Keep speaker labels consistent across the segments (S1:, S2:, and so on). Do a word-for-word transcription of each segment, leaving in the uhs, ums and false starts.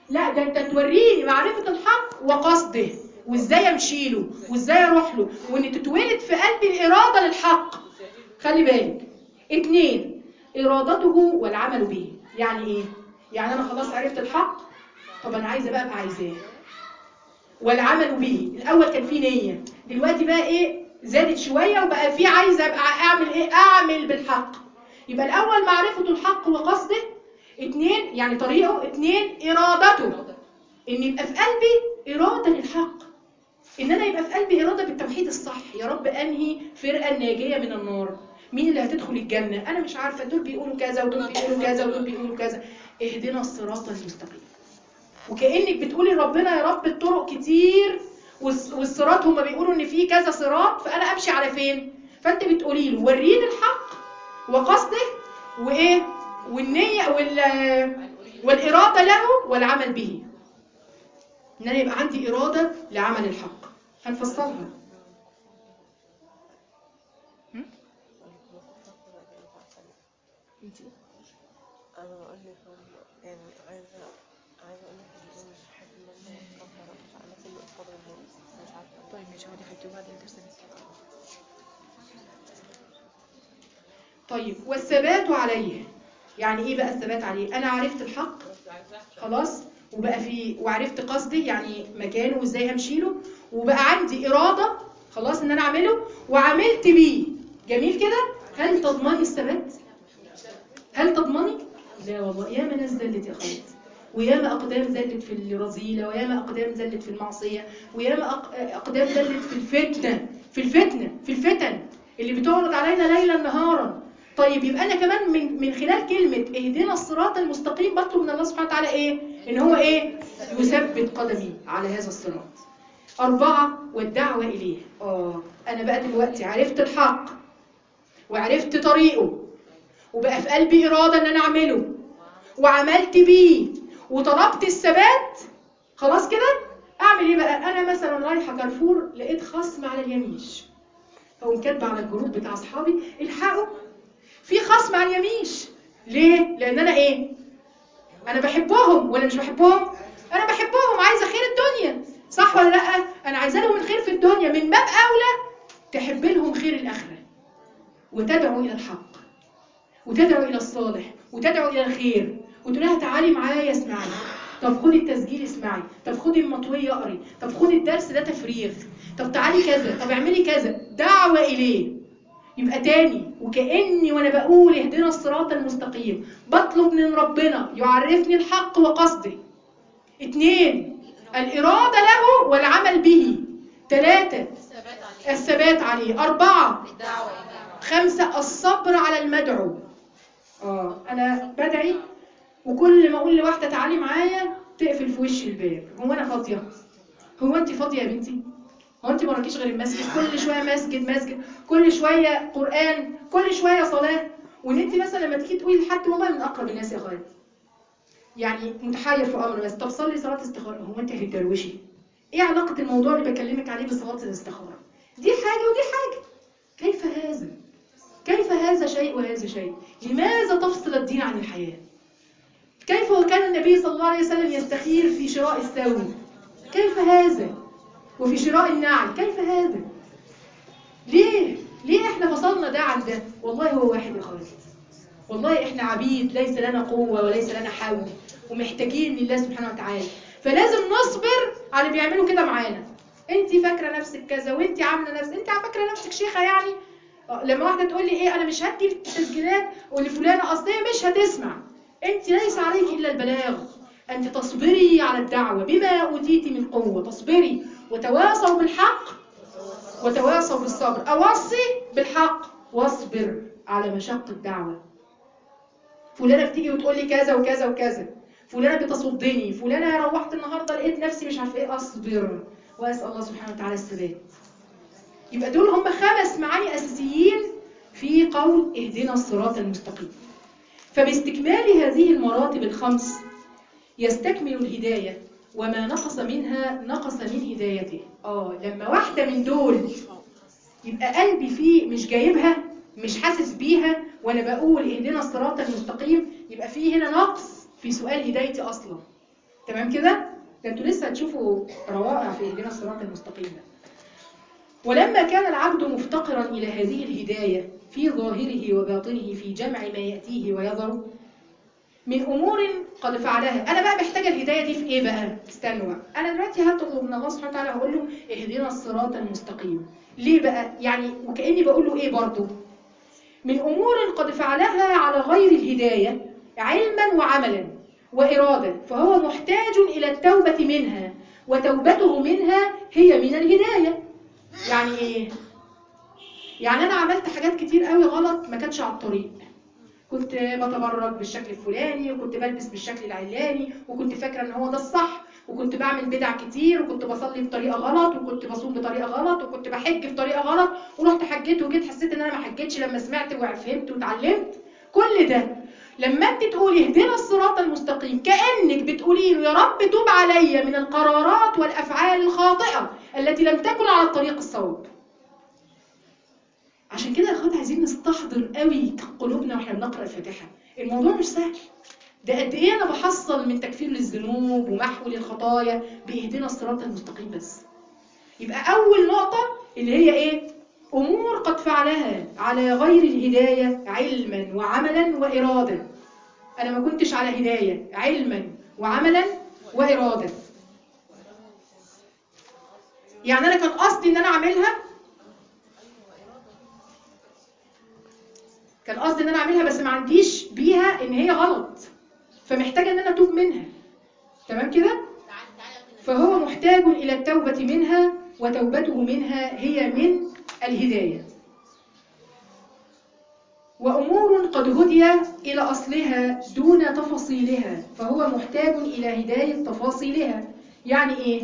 S1: لا ده انت توريني معرفه الحق وقصده وازاي امشي له وازاي اروح له، وان تتولد في قلبي الاراده للحق. خلي بالك. اتنين، ارادته والعمل به. يعني ايه؟ يعني انا خلاص عرفت الحق، طب انا عايزه بقى ابقى عايزاه. والعمل به، الاول كان في نيه، دلوقتي بقى ايه؟ زادت شويه وبقى في عايزه ابقى اعمل ايه؟ اعمل بالحق. يبقى الاول معرفه الحق وقصده، اتنين يعني طريقه، اتنين ارادته، ان يبقى في قلبي اراده للحق، ان انا يبقى في قلبي اراده بالتوحيد الصح. يا رب انهي فرقه الناجيه من النار، مين اللي هتدخل الجنه؟ انا مش عارفه، دول بيقولوا كذا ودول بيقولوا كذا ودول بيقولوا كذا. اهدنا الصراط المستقيم. وكانك بتقولي لربنا يا رب الطرق كتير والصراط هم بيقولوا ان في كذا صراط، فانا امشي على فين؟ فانت بتقولي له وريني الحق وقصده وايه؟ والنيه وال والاراده له والعمل به. ان انا يبقى عندي اراده لعمل الحق. هنفصلها. انت
S2: انا بقول لك يعني عايزه عايزه اقول لك ان انا مش بحب ان انا اتكبر على كل قصاد الناس، مش عارفه.
S1: طيب ماشي، هقعدي حبيبتي وبعد الدرس طيب. والثبات عليه. يعني ايه بقى الثبات عليه؟ انا عرفت الحق خلاص، وبقى في وعرفت قصدي يعني مكانه وازاي همشي له، وبقى عندي اراده خلاص ان انا اعمله وعملت بيه. جميل كده. هل تضمني الثبات؟ هل تضمني؟ لا والله. ياما ناس زلت يا اخواتي، وياما اقدام زلت في الرذيله، وياما اقدام زلت في المعصيه، وياما اقدام زلت في الفتنه في الفتنه في الفتن اللي بتعرض علينا ليلا نهارا. طيب يبقى انا كمان من من خلال كلمه اهدنا الصراط المستقيم بطلب من الله سبحانه وتعالى ايه؟ ان هو ايه؟ يثبت قدمي على هذا الصراط. أربعة، والدعوة إليه. آه أنا بقى دلوقتي عرفت الحق وعرفت طريقه، وبقى في قلبي إرادة إن أنا أعمله وعملت بيه وطلبت الثبات. خلاص كده. أعمل إيه بقى؟ أنا مثلا رايحة كارفور لقيت خصم على اليميش، فقوم كاتبة على الجروب بتاع أصحابي الحقوا في خصم على اليميش. ليه؟ لأن أنا إيه؟ أنا بحبهم ولا مش بحبهم؟ أنا بحبهم، عايزة خير الدنيا، صح ولا لأ؟ أنا عايزة لهم الخير في الدنيا، من باب أولى تحب لهم خير الآخرة وتدعو إلى الحق وتدعو إلى الصالح وتدعو إلى الخير، وتقول لها تعالي معايا اسمعي، طب خدي التسجيل اسمعي، طب خدي المطوية اقري، طب خدي الدرس ده تفريغ، طب تعالي كذا، طب اعملي كذا، دعوة إليه. يبقى تاني وكأني وانا بقول اهدنا الصراط المستقيم بطلب من ربنا يعرفني الحق وقصده. اتنين، الإرادة له والعمل به. ثلاثة، الثبات عليه. أربعة، خمسة، الصبر على المدعو. اه انا بدعي وكل ما اقول لواحده تعالي معايا تقفل في وشي الباب. هو انا فاضيه؟ هو انت فاضيه يا بنتي؟ هو انت ما وراكيش غير المسجد؟ كل شويه مسجد مسجد، كل شويه قران، كل شويه صلاه. وان انت مثلا لما تيجي تقولي لحد والله من اقرب الناس يا خالد يعني متحير في امر بس، طب صلي صلاه استخاره، هو انت هتدروشي؟ ايه علاقه الموضوع اللي بكلمك عليه بصلاه الاستخاره؟ دي حاجه ودي حاجه. كيف هذا؟ كيف هذا شيء وهذا شيء؟ لماذا تفصل الدين عن الحياة؟ كيف وكان النبي صلى الله عليه وسلم يستخير في شراء الثوب؟ كيف هذا؟ وفي شراء النعل كيف هذا؟ ليه؟ ليه احنا فصلنا ده عن ده؟ والله هو واحد يا خالد. والله احنا عبيد، ليس لنا قوة وليس لنا حول، ومحتاجين لله سبحانه وتعالى. فلازم نصبر على اللي بيعملوا كده معانا. انت فاكرة نفسك كذا وانت عاملة نفسك، انت فاكرة نفسك شيخة يعني؟ لما واحدة تقول لي ايه انا مش هدي التسجيلات ولفلانة اصل هي مش هتسمع، انت ليس عليك الا البلاغ. انت تصبري على الدعوة بما اوتيت من قوة، تصبري وتواصوا بالحق وتواصوا بالصبر. اوصي بالحق واصبر على مشقة الدعوة. فلانة بتيجي وتقول لي كذا وكذا وكذا، فلانة بتصدني، فلانة روحت النهاردة لقيت نفسي مش عارفه ايه، اصبر واسأل الله سبحانه وتعالى الثبات. يبقى دول هم خمس معاني أساسيين في قول اهدنا الصراط المستقيم. فباستكمال هذه المراتب الخمس يستكمل الهداية، وما نقص منها نقص من هدايته. آه لما واحدة من دول يبقى قلبي فيه مش جايبها، مش حاسس بيها وانا بقول اهدنا الصراط المستقيم، يبقى فيه هنا نقص في سؤال هدايتي اصلا. تمام كده؟ ده انتوا لسه هتشوفوا روائع في اهدنا الصراط المستقيم ده. ولما كان العبد مفتقرا إلى هذه الهداية في ظاهره وباطنه في جمع ما يأتيه ويظهر من أمور قد فعلها. أنا بقى محتاجة الهداية دي في إيه بقى؟ استنوا بقى. أنا دلوقتي هطلب من الله سبحانه وتعالى هقول له اهدنا الصراط المستقيم. ليه بقى؟ يعني وكأني بقول له إيه برضه؟ من أمور قد فعلها على غير الهداية علما وعملا وإرادة، فهو محتاج إلى التوبة منها، وتوبته منها هي من الهداية. يعني إيه؟ يعني أنا عملت حاجات كتير قوي غلط ما كانتش على الطريق. كنت بتبرج بالشكل الفلاني، وكنت بلبس بالشكل العلاني، وكنت فاكرة ان هو ده الصح، وكنت بعمل بدع كتير، وكنت بصلي بطريقة غلط، وكنت بصوم بطريقة غلط، وكنت بحج بطريقة غلط، ورحت حجيت وجيت حسيت ان انا ما حجيتش لما سمعت وفهمت وتعلمت. كل ده لما انت تقولي اهدنا الصراط المستقيم كأنك بتقولي له يا رب توب علي من القرارات والافعال الخاطئة التي لم تكن على الطريق الصواب. عشان كده يا اخوات عايزين نستحضر قوي قلوبنا واحنا بنقرا الفاتحه. الموضوع مش سهل. ده قد ايه انا بحصل من تكفير للذنوب ومحو للخطايا باهدنا الصراط المستقيم بس. يبقى اول نقطه اللي هي ايه؟ امور قد فعلها على غير الهدايه علما وعملا واراده. انا ما كنتش على هدايه علما وعملا واراده. يعني انا كان قصدي ان انا اعملها، كان قصدي ان انا اعملها بس ما عنديش بيها ان هي غلط، فمحتاجه ان انا اتوب منها. تمام كده؟ فهو محتاج الى التوبه منها، وتوبته منها هي من الهدايه. وامور قد هدي الى اصلها دون تفاصيلها، فهو محتاج الى هدايه تفاصيلها. يعني ايه؟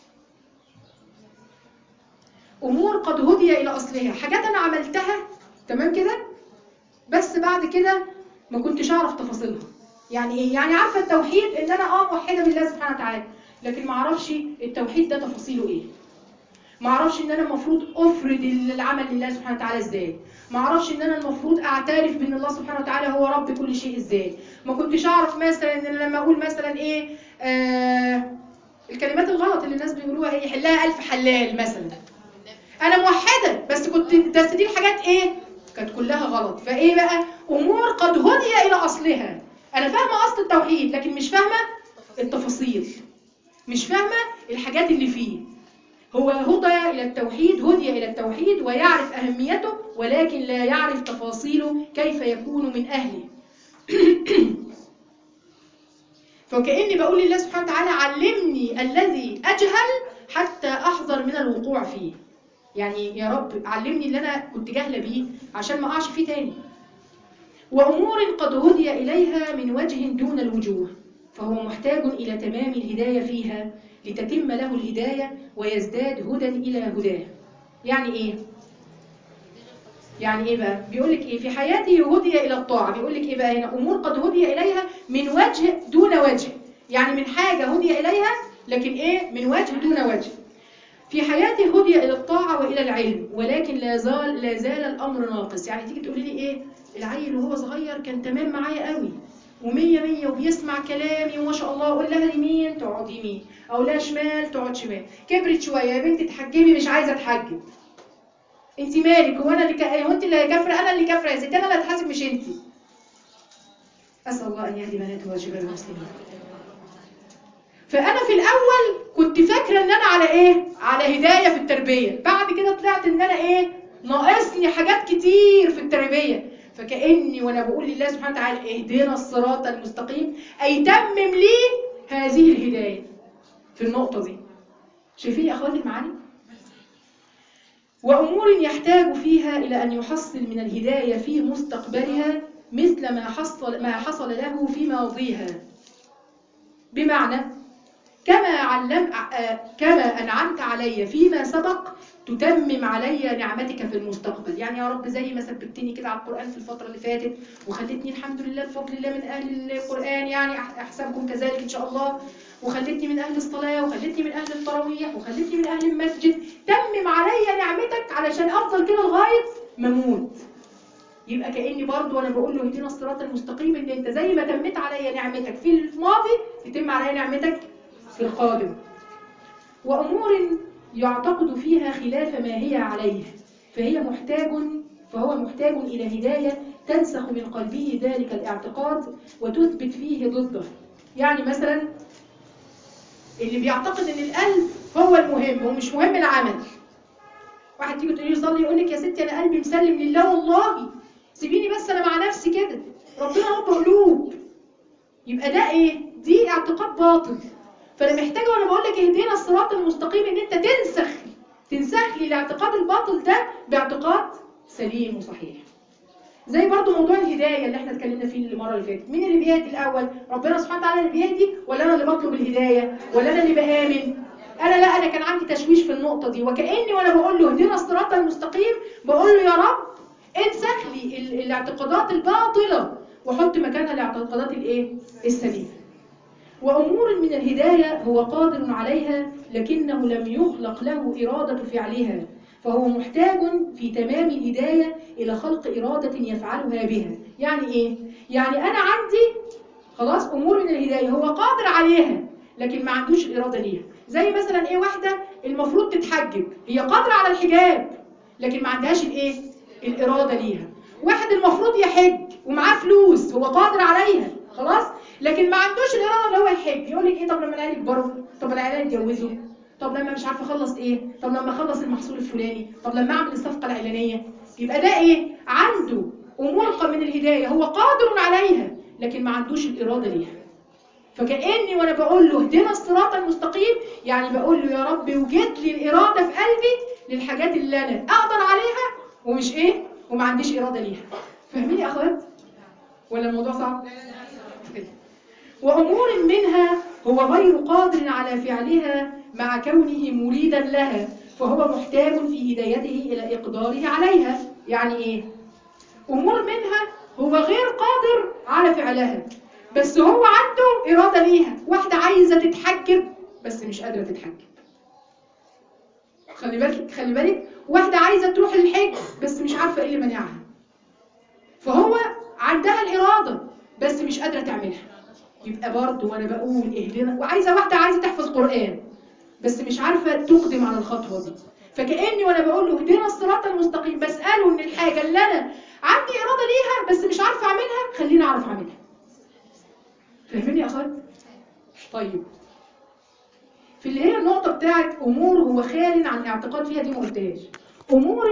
S1: امور قد هدي الى اصلها، حاجات انا عملتها تمام كده بس بعد كده ما كنتش اعرف تفاصيلها. يعني ايه؟ يعني عارفه التوحيد ان انا اه موحده بالله سبحانه وتعالى، لكن ما اعرفش التوحيد ده تفاصيله ايه. ما اعرفش ان انا المفروض افرد العمل لله سبحانه وتعالى ازاي. ما اعرفش ان انا المفروض اعترف بان الله سبحانه وتعالى هو رب كل شيء ازاي. ما كنتش اعرف مثلا ان لما اقول مثلا ايه آه الكلمات الغلط اللي الناس بيقولوها ايه يحلها الف حلال مثلا. انا موحده بس كنت بس دي الحاجات ايه كانت كلها غلط. فايه بقى؟ امور قد هدي الى اصلها. انا فاهمه اصل التوحيد لكن مش فاهمه التفاصيل، مش فاهمه الحاجات اللي فيه. هو هدى الى التوحيد، هدي الى التوحيد ويعرف اهميته، ولكن لا يعرف تفاصيله كيف يكون من اهله. فكأني بقول لله سبحانه وتعالى علمني الذي اجهل حتى احذر من الوقوع فيه. يعني يا رب علمني اللي انا كنت جاهله بيه عشان ما اقعش فيه تاني. وامور قد هدي اليها من وجه دون الوجوه، فهو محتاج الى تمام الهدايه فيها لتتم له الهدايه ويزداد هدى الى هداه. يعني ايه؟ يعني ايه بقى؟ بيقول لك ايه؟ في حياته هدي الى الطاعه. بيقول لك ايه بقى هنا؟ امور قد هدي اليها من وجه دون وجه، يعني من حاجه هدي اليها لكن ايه؟ من وجه دون وجه. في حياته هدي الى الطاعه والى العلم، ولكن لا زال لا زال الامر ناقص. يعني تيجي تقولي لي ايه؟ العيل وهو صغير كان تمام معايا قوي ومية مية وبيسمع كلامي وما شاء الله، اقول لها يمين تقعد يمين او لا شمال تقعد شمال. كبرت شويه يا بنتي تحجبي مش عايزه تحجب. انت مالك؟ هو انا اللي ك... هو انت اللي كافره؟ انا اللي كافره يا ستي، انا اللي هتحاسب مش انت. اسال الله ان يهدي بناته وشباب المسلمين. فانا في الاول كنت فاكره ان انا على ايه؟ على هدايه في التربيه. بعد كده طلعت ان انا ايه؟ ناقصني حاجات كتير في التربيه. فكاني وانا بقول لله سبحانه وتعالى اهدنا الصراط المستقيم اي تمم لي هذه الهدايه في النقطه دي. شايفين يا اخواتي المعاني؟ وامور يحتاج فيها الى ان يحصل من الهدايه في مستقبلها مثل ما حصل ما حصل له في ماضيها. بمعنى كما علم كما أنعمت علي فيما سبق تتمم علي نعمتك في المستقبل. يعني يا رب زي ما ثبتني كده على القرآن في الفترة اللي فاتت وخلتني الحمد لله بفضل الله من أهل القرآن، يعني أحسبكم كذلك إن شاء الله، وخلتني من أهل الصلاة وخلتني من أهل التراويح وخلتني من أهل المسجد. تمم علي نعمتك علشان أفضل كده لغاية ما أموت. يبقى كأني برضو وأنا بقول له اهدنا الصراط المستقيم إن أنت زي ما تمت علي نعمتك في الماضي تتم علي نعمتك في القادم. وأمور يعتقد فيها خلاف ما هي عليه فهي محتاج فهو محتاج إلى هداية تنسخ من قلبه ذلك الاعتقاد وتثبت فيه ضده. يعني مثلا اللي بيعتقد ان القلب هو المهم ومش مهم العمل. واحد تيجي تقول لي صلي يقول لك يا ستي انا قلبي مسلم لله والله سيبيني بس انا مع نفسي كده ربنا رب قلوب. يبقى ده ايه؟ دي اعتقاد باطل. فانا محتاجه وانا بقول لك اهدينا الصراط المستقيم ان انت تنسخ تنسخ لي الاعتقاد الباطل ده باعتقاد سليم وصحيح. زي برضو موضوع الهدايه اللي احنا اتكلمنا فيه المره اللي فاتت. مين اللي بيهدي الاول؟ ربنا سبحانه وتعالى اللي بيهدي ولا انا اللي بطلب الهدايه ولا انا اللي بامن؟ انا لا انا كان عندي تشويش في النقطه دي وكاني وانا بقول له اهدنا الصراط المستقيم بقول له يا رب انسخ لي ال- الاعتقادات الباطله وحط مكانها الاعتقادات الايه؟ السليمه. وأمور من الهداية هو قادر عليها لكنه لم يخلق له إرادة فعلها فهو محتاج في تمام الهداية إلى خلق إرادة يفعلها بها. يعني إيه؟ يعني أنا عندي خلاص أمور من الهداية هو قادر عليها لكن ما عندوش الإرادة ليها. زي مثلا إيه؟ واحدة المفروض تتحجب هي قادرة على الحجاب لكن ما عندهاش الإيه؟ الإرادة ليها. واحد المفروض يحج ومعاه فلوس هو قادر عليها خلاص لكن ما عندوش الاراده اللي هو يحج. يقول لك ايه؟ طب لما العيال يكبروا، طب العيال يتجوزوا، طب لما مش عارفه اخلص ايه، طب لما اخلص المحصول الفلاني، طب لما اعمل الصفقه العلانيه. يبقى ده ايه؟ عنده امور من الهدايه هو قادر عليها لكن ما عندوش الاراده ليها. فكاني وانا بقول له اهدنا الصراط المستقيم يعني بقول له يا رب وجد لي الاراده في قلبي للحاجات اللي انا اقدر عليها ومش ايه وما عنديش اراده ليها. فاهمين يا اخوات ولا الموضوع صعب؟ وأمور منها هو غير قادر على فعلها مع كونه مريدا لها فهو محتاج في هدايته إلى إقداره عليها. يعني إيه؟ أمور منها هو غير قادر على فعلها بس هو عنده إرادة ليها. واحدة عايزة تتحجب بس مش قادرة تتحجب. خلي بالك خلي بالك واحدة عايزة تروح الحج بس مش عارفة إيه اللي منعها. فهو عندها الإرادة بس مش قادرة تعملها. يبقى برضه وانا بقول اهدنا. وعايزه واحده عايزه تحفظ قران بس مش عارفه تقدم على الخطوه دي. فكاني وانا بقول له اهدنا الصراط المستقيم بساله ان الحاجه اللي انا عندي اراده ليها بس مش عارفه اعملها خليني اعرف اعملها. فاهمين يا اخوات؟ طيب في اللي هي النقطه بتاعت امور هو خال عن اعتقاد فيها دي ما قلتهاش. امور